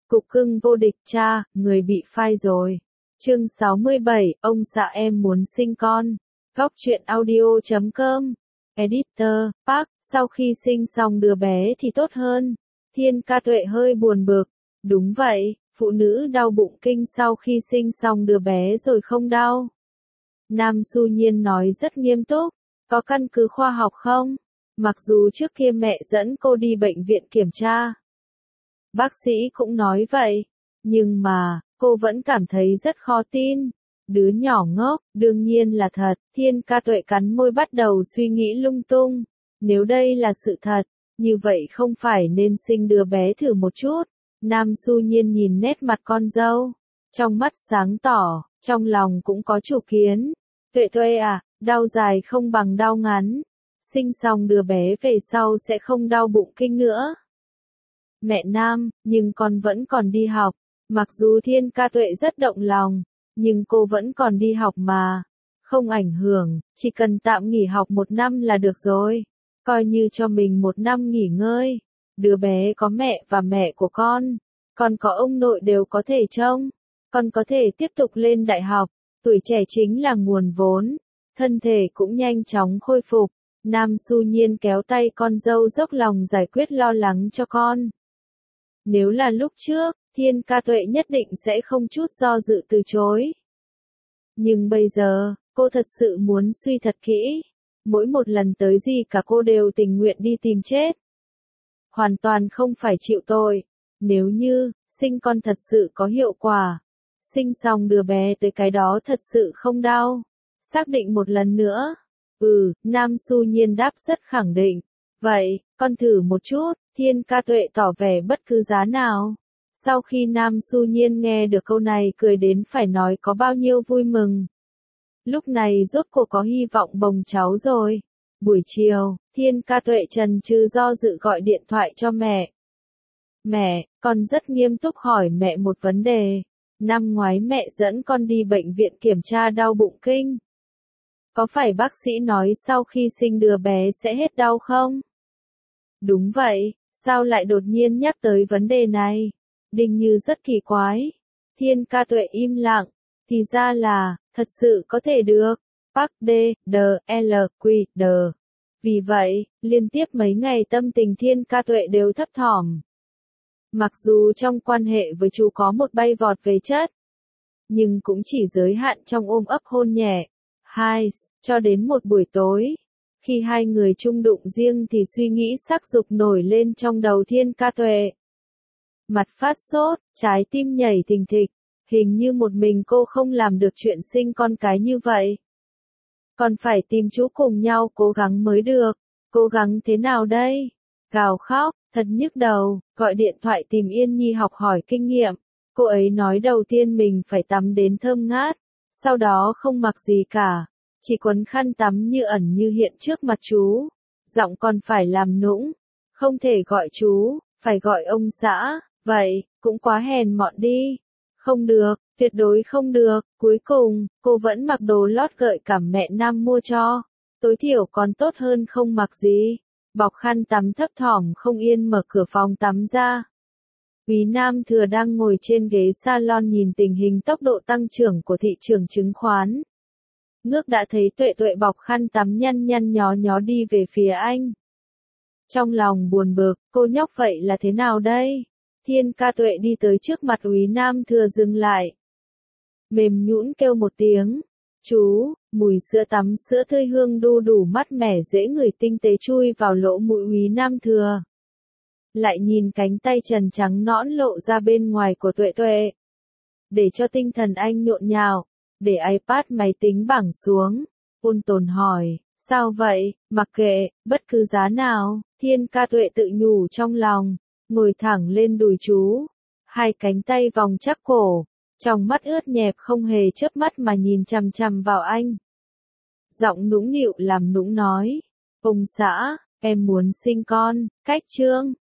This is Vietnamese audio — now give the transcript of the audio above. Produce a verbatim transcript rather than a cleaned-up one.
Cục cưng vô địch cha, người bị phai rồi. Chương sáu mươi bảy, ông xã em muốn sinh con. Góc truyện audio chấm com. Editor, Park, sau khi sinh xong đứa bé thì tốt hơn. Thiên Ca Tuệ hơi buồn bực. Đúng vậy, phụ nữ đau bụng kinh sau khi sinh xong đứa bé rồi không đau. Nam Xu Nhiên nói rất nghiêm túc. Có căn cứ khoa học không? Mặc dù trước kia mẹ dẫn cô đi bệnh viện kiểm tra. Bác sĩ cũng nói vậy. Nhưng mà, cô vẫn cảm thấy rất khó tin. Đứa nhỏ ngốc, đương nhiên là thật. Thiên Ca Tuệ cắn môi bắt đầu suy nghĩ lung tung. Nếu đây là sự thật, như vậy không phải nên sinh đứa bé thử một chút. Nam Xu Nhiên nhìn nét mặt con dâu. Trong mắt sáng tỏ, trong lòng cũng có chủ kiến. Tuệ Tuệ à, đau dài không bằng đau ngắn. Sinh xong đứa bé về sau sẽ không đau bụng kinh nữa. Mẹ Nam, nhưng con vẫn còn đi học. Mặc dù Thiên Ca Tuệ rất động lòng, nhưng cô vẫn còn đi học mà. Không ảnh hưởng, chỉ cần tạm nghỉ học một năm là được rồi. Coi như cho mình một năm nghỉ ngơi. Đứa bé có mẹ và mẹ của con. Còn có ông nội đều có thể trông. Con có thể tiếp tục lên đại học. Tuổi trẻ chính là nguồn vốn. Thân thể cũng nhanh chóng khôi phục. Nam Xu Nhiên kéo tay con dâu dốc lòng giải quyết lo lắng cho con. Nếu là lúc trước, Thiên Ca Tuệ nhất định sẽ không chút do dự từ chối. Nhưng bây giờ, cô thật sự muốn suy thật kỹ. Mỗi một lần tới gì cả cô đều tình nguyện đi tìm chết. Hoàn toàn không phải chịu tội. Nếu như, sinh con thật sự có hiệu quả. Sinh xong đứa bé tới cái đó thật sự không đau. Xác định một lần nữa. Ừ, Nam Xu Nhiên đáp rất khẳng định. Vậy, con thử một chút. Thiên Ca Tuệ tỏ vẻ bất cứ giá nào. Sau khi Nam Xu Nhiên nghe được câu này cười đến phải nói có bao nhiêu vui mừng. Lúc này rốt cuộc có hy vọng bồng cháu rồi. Buổi chiều, Thiên Ca Tuệ chần chừ do dự gọi điện thoại cho mẹ. Mẹ, con rất nghiêm túc hỏi mẹ một vấn đề. Năm ngoái mẹ dẫn con đi bệnh viện kiểm tra đau bụng kinh. Có phải bác sĩ nói sau khi sinh đứa bé sẽ hết đau không? Đúng vậy, sao lại đột nhiên nhắc tới vấn đề này? Đinh Như rất kỳ quái. Thiên Ca Tuệ im lặng. Thì ra là, thật sự có thể được. Park D, D, L, Q, D. Vì vậy, liên tiếp mấy ngày tâm tình Thiên Ca Tuệ đều thấp thỏm. Mặc dù trong quan hệ với chú có một bay vọt về chất, nhưng cũng chỉ giới hạn trong ôm ấp hôn nhẹ. Hai, cho đến một buổi tối. Khi hai người chung đụng riêng thì suy nghĩ sắc dục nổi lên trong đầu Thiên Ca Tuệ. Mặt phát sốt, trái tim nhảy thình thịch. Hình như một mình cô không làm được chuyện sinh con cái như vậy. Còn phải tìm chú cùng nhau cố gắng mới được. Cố gắng thế nào đây? Gào khóc, thật nhức đầu, gọi điện thoại tìm Yên Nhi học hỏi kinh nghiệm. Cô ấy nói đầu tiên mình phải tắm đến thơm ngát. Sau đó không mặc gì cả. Chỉ quấn khăn tắm như ẩn như hiện trước mặt chú. Giọng còn phải làm nũng. Không thể gọi chú, phải gọi ông xã. Vậy, cũng quá hèn mọn đi. Không được, tuyệt đối không được. Cuối cùng, cô vẫn mặc đồ lót gợi cảm mẹ Nam mua cho. Tối thiểu còn tốt hơn không mặc gì. Bọc khăn tắm thấp thỏm không yên mở cửa phòng tắm ra. Quý Nam Thừa đang ngồi trên ghế salon nhìn tình hình tốc độ tăng trưởng của thị trường chứng khoán. Ngước đã thấy Tuệ Tuệ bọc khăn tắm nhăn nhăn nhó nhó đi về phía anh. Trong lòng buồn bực, cô nhóc vậy là thế nào đây? Thiên Ca Tuệ đi tới trước mặt Quý Nam Thừa dừng lại. Mềm nhũn kêu một tiếng. Chú, mùi sữa tắm sữa tươi hương đu đủ mát mẻ dễ ngửi tinh tế chui vào lỗ mũi Quý Nam Thừa. Lại nhìn cánh tay trần trắng nõn lộ ra bên ngoài của Tuệ Tuệ. Để cho tinh thần anh nhộn nhạo, để iPad máy tính bảng xuống, ôn tồn hỏi, sao vậy, mặc kệ, bất cứ giá nào, Thiên Ca Tuệ tự nhủ trong lòng, ngồi thẳng lên đùi chú, hai cánh tay vòng chắc cổ, trong mắt ướt nhẹp không hề chớp mắt mà nhìn chằm chằm vào anh. Giọng nũng nịu làm nũng nói, ông xã, em muốn sinh con, cách chương.